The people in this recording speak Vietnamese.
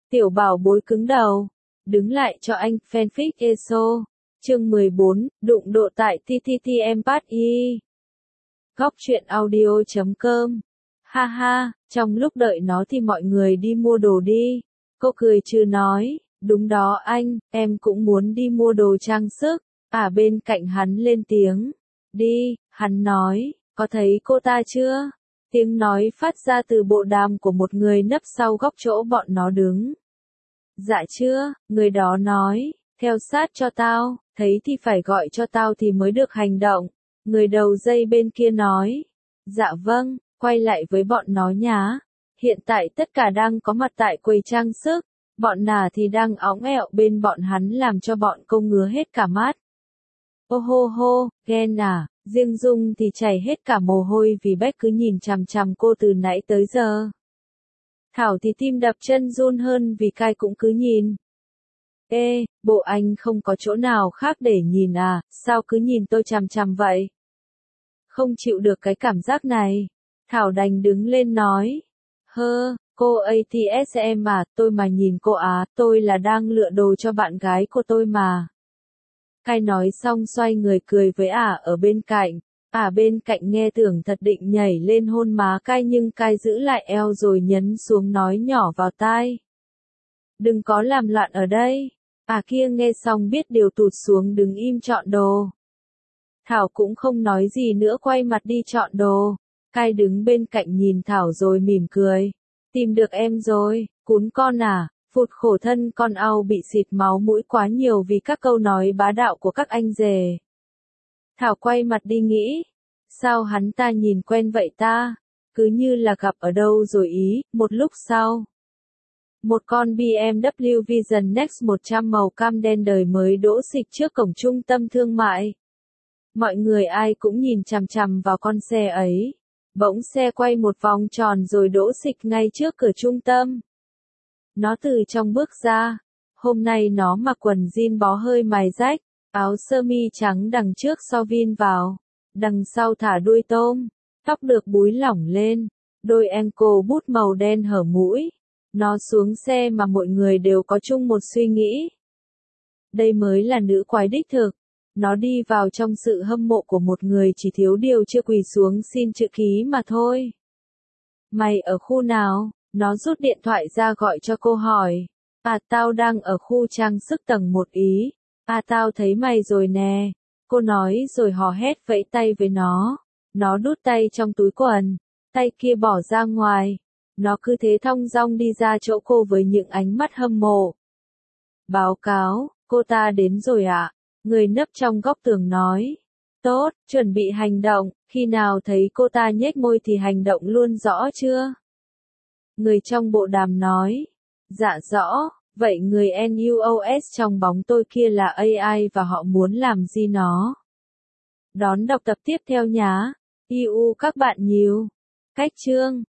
Tiểu bảo bối cứng đầu. Đứng lại cho anh, fanfic ESO. Chương 14, đụng độ tại TTTMPATY. Góc truyện audio.com. Ha ha, trong lúc đợi nó thì mọi người đi mua đồ đi. Cô cười trừ nói, đúng đó anh, em cũng muốn đi mua đồ trang sức. Bên cạnh hắn lên tiếng. Đi, hắn nói, có thấy cô ta chưa? Tiếng nói phát ra từ bộ đàm của một người nấp sau góc chỗ bọn nó đứng. Dạ chưa, người đó nói, theo sát cho tao, thấy thì phải gọi cho tao thì mới được hành động. Người đầu dây bên kia nói, dạ vâng, quay lại với bọn nó nhá. Hiện tại tất cả đang có mặt tại quầy trang sức, bọn nà thì đang óng ẹo bên bọn hắn làm cho bọn cô ngứa hết cả mắt. Ô hô hô, ghen à, riêng Dung thì chảy hết cả mồ hôi vì Beck cứ nhìn chằm chằm cô từ nãy tới giờ. Thảo thì tim đập chân run hơn vì Cai cũng cứ nhìn. Ê, bộ anh không có chỗ nào khác để nhìn à, sao cứ nhìn tôi chằm chằm vậy? Không chịu được cái cảm giác này. Thảo đành đứng lên nói. Cô ATSM à, tôi mà nhìn cô tôi là đang lựa đồ cho bạn gái của tôi mà. Cai nói xong xoay người cười với ở bên cạnh. Bên cạnh nghe tưởng thật định nhảy lên hôn má Cai nhưng Cai giữ lại eo rồi nhấn xuống nói nhỏ vào tai. Đừng có làm loạn ở đây. Kia nghe xong biết điều tụt xuống đứng im chọn đồ. Thảo cũng không nói gì nữa quay mặt đi chọn đồ. Cai đứng bên cạnh nhìn Thảo rồi mỉm cười. Tìm được em rồi, cún con à, phụt khổ thân con au bị xịt máu mũi quá nhiều vì các câu nói bá đạo của các anh rể. Thảo quay mặt đi nghĩ, sao hắn ta nhìn quen vậy ta, cứ như là gặp ở đâu rồi ý, một lúc sau. Một con BMW Vision Next 100 màu cam đen đời mới đỗ xịch trước cổng trung tâm thương mại. Mọi người ai cũng nhìn chằm chằm vào con xe ấy. Bỗng xe quay một vòng tròn rồi đỗ xịch ngay trước cửa trung tâm. Nó từ trong bước ra. Hôm nay nó mặc quần jean bó hơi mài rách, áo sơ mi trắng đằng trước so vin vào, đằng sau thả đuôi tôm, tóc được búi lỏng lên, đôi ankle bút màu đen hở mũi. Nó xuống xe mà mọi người đều có chung một suy nghĩ. Đây mới là nữ quái đích thực. Nó đi vào trong sự hâm mộ của một người chỉ thiếu điều chưa quỳ xuống xin chữ ký mà thôi. Mày ở khu nào? Nó rút điện thoại ra gọi cho cô hỏi. Tao đang ở khu trang sức tầng 1 ý. Tao thấy mày rồi nè. Cô nói rồi hò hét vẫy tay với nó. Nó đút tay trong túi quần. Tay kia bỏ ra ngoài. Nó cứ thế thong dong đi ra chỗ cô với những ánh mắt hâm mộ. Báo cáo, cô ta đến rồi ạ. Người nấp trong góc tường nói. Tốt, chuẩn bị hành động, khi nào thấy cô ta nhếch môi thì hành động luôn rõ chưa? Người trong bộ đàm nói. Dạ rõ, vậy người NUOS trong bóng tôi kia là AI và họ muốn làm gì nó? Đón đọc tập tiếp theo nhá. IU các bạn nhiều. Cách chương.